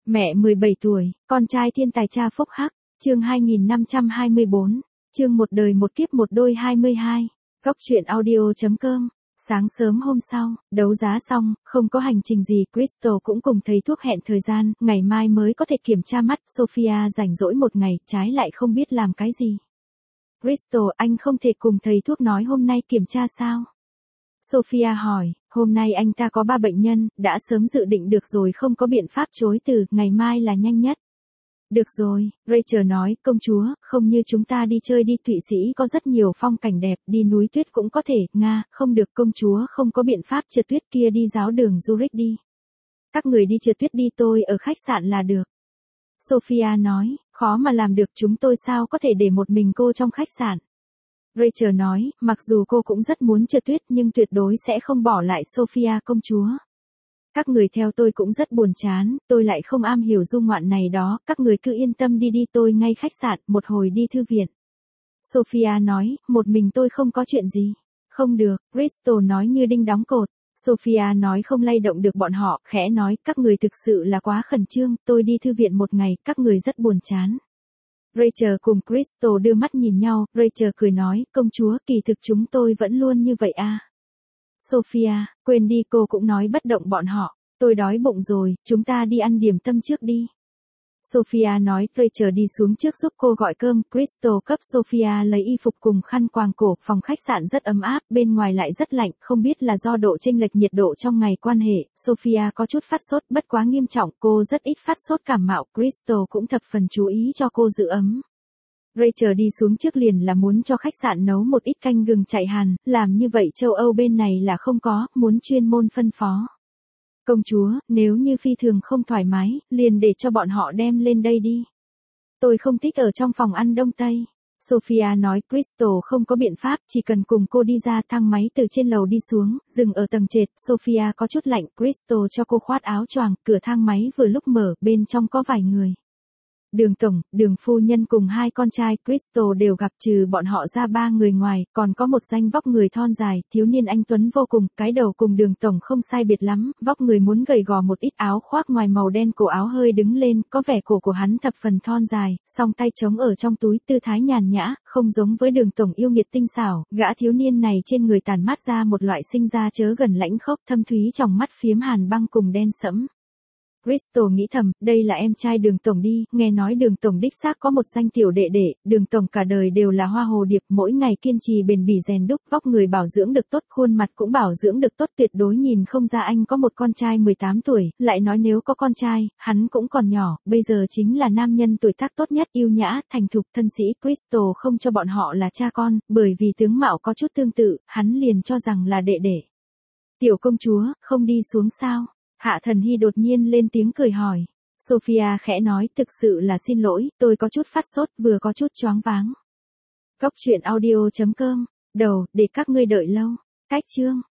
Mẹ 17 tuổi, con trai thiên tài cha phúc hắc, chương 2524, chương một đời một kiếp một đôi 22, góc truyện audio.com. Sáng sớm hôm sau, đấu giá xong, không có hành trình gì, Crystal cũng cùng thầy thuốc hẹn thời gian, ngày mai mới có thể kiểm tra mắt, Sophia rảnh rỗi một ngày, trái lại không biết làm cái gì. Crystal, anh không thể cùng thầy thuốc nói hôm nay kiểm tra sao? Sophia hỏi, hôm nay anh ta có 3 bệnh nhân, đã sớm dự định được rồi, không có biện pháp chối từ, ngày mai là nhanh nhất. Được rồi, Rachel nói, công chúa, không như chúng ta đi chơi đi Thụy Sĩ có rất nhiều phong cảnh đẹp, đi núi tuyết cũng có thể, Nga, không được công chúa không có biện pháp trượt tuyết kia đi giáo đường Zurich đi. Các người đi trượt tuyết đi, tôi ở khách sạn là được. Sophia nói, khó mà làm được, chúng tôi sao có thể để một mình cô trong khách sạn. Rachel nói, mặc dù cô cũng rất muốn trượt tuyết nhưng tuyệt đối sẽ không bỏ lại Sophia công chúa. Các người theo tôi cũng rất buồn chán, tôi lại không am hiểu du ngoạn này đó, các người cứ yên tâm đi đi, tôi ngay khách sạn, một hồi đi thư viện. Sophia nói, một mình tôi không có chuyện gì. Không được, Crystal nói như đinh đóng cột. Sophia nói không lay động được bọn họ, khẽ nói, các người thực sự là quá khẩn trương, tôi đi thư viện một ngày, các người rất buồn chán. Rachel cùng Crystal đưa mắt nhìn nhau, Rachel cười nói, công chúa, kỳ thực chúng tôi vẫn luôn như vậy à. Sophia, quên đi, cô cũng nói bất động bọn họ, tôi đói bụng rồi, chúng ta đi ăn điểm tâm trước đi. Sophia nói, Rachel đi xuống trước giúp cô gọi cơm, Crystal cấp Sophia lấy y phục cùng khăn quàng cổ, phòng khách sạn rất ấm áp, bên ngoài lại rất lạnh, không biết là do độ chênh lệch nhiệt độ trong ngày quan hệ, Sophia có chút phát sốt, bất quá nghiêm trọng, cô rất ít phát sốt cảm mạo, Crystal cũng thập phần chú ý cho cô giữ ấm. Rachel đi xuống trước liền là muốn cho khách sạn nấu một ít canh gừng chạy hàn, làm như vậy châu Âu bên này là không có, muốn chuyên môn phân phó. Công chúa, nếu như phi thường không thoải mái, liền để cho bọn họ đem lên đây đi. Tôi không thích ở trong phòng ăn Đông Tây. Sophia nói, Crystal không có biện pháp, chỉ cần cùng cô đi ra, thang máy từ trên lầu đi xuống, dừng ở tầng trệt, Sophia có chút lạnh, Crystal cho cô khoác áo choàng, cửa thang máy vừa lúc mở, bên trong có vài người. Đường tổng, đường phu nhân cùng 2 con trai Crystal đều gặp, trừ bọn họ ra 3 người ngoài, còn có một danh vóc người thon dài, thiếu niên anh tuấn vô cùng, cái đầu cùng đường tổng không sai biệt lắm, vóc người muốn gầy gò một ít, áo khoác ngoài màu đen, cổ áo hơi đứng lên, có vẻ cổ của hắn thập phần thon dài, song tay trống ở trong túi, tư thái nhàn nhã, không giống với đường tổng yêu nghiệt tinh xảo, gã thiếu niên này trên người tản mát ra một loại sinh ra chớ gần lãnh khốc, thâm thúy trong mắt phiếm hàn băng cùng đen sẫm. Crystal nghĩ thầm, đây là em trai đường tổng đi, nghe nói đường tổng đích xác có một danh tiểu đệ đệ, đường tổng cả đời đều là hoa hồ điệp, mỗi ngày kiên trì bền bỉ rèn đúc, vóc người bảo dưỡng được tốt, khuôn mặt cũng bảo dưỡng được tốt, tuyệt đối nhìn không ra anh có một con trai 18 tuổi, lại nói nếu có con trai, hắn cũng còn nhỏ, bây giờ chính là nam nhân tuổi tác tốt nhất, yêu nhã, thành thục, thân sĩ. Crystal không cho bọn họ là cha con, bởi vì tướng mạo có chút tương tự, hắn liền cho rằng là đệ đệ. Tiểu công chúa, không đi xuống sao? Hạ Thần Hy đột nhiên lên tiếng cười hỏi. Sophia khẽ nói, thực sự là xin lỗi, tôi có chút phát sốt, vừa có chút choáng váng. Góc truyện audio.com, đầu, để các ngươi đợi lâu. Cách chương.